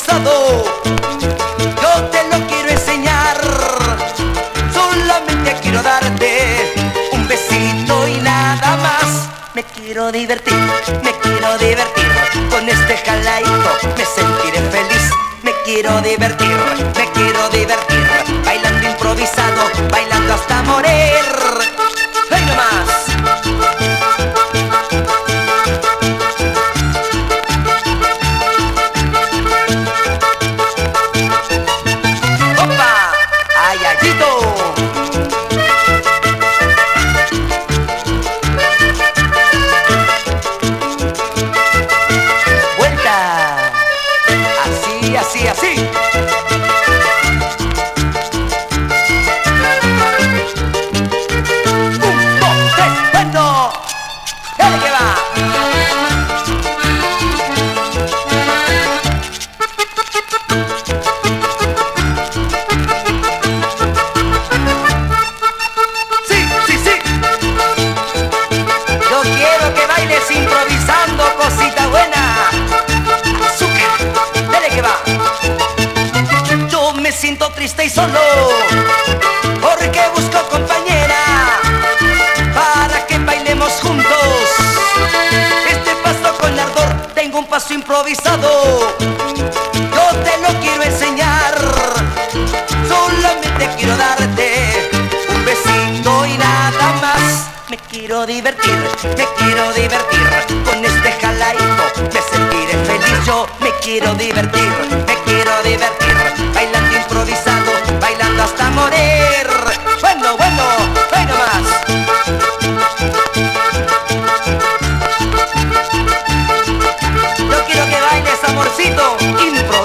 improvisado, yo te lo quiero enseñar. Solamente quiero darte un besito y nada más. Me quiero divertir con este jalaíto, me sentiré feliz. Me quiero divertir, bailando improvisado, bailando hasta morir. ¡Ven nomás! ¡Opa! ¡Ay, ayito! Así, así. Un, dos, tres, bueno. ¡Dale que va! Sí, sí, sí. Yo quiero que bailes improvisando, cosita buena. Azúcar, dale que va. Yo me siento triste y solo porque busco compañera para que bailemos juntos. Este paso con ardor, tengo un paso improvisado, yo te lo quiero enseñar. Solamente quiero darte un besito y nada más. Me quiero divertir con este jalaíto, me sentiré feliz. Yo me quiero divertir, bailando improvisado, bailando hasta morir. Bueno, bueno, ven nomás. Yo quiero que bailes, amorcito, improvisado.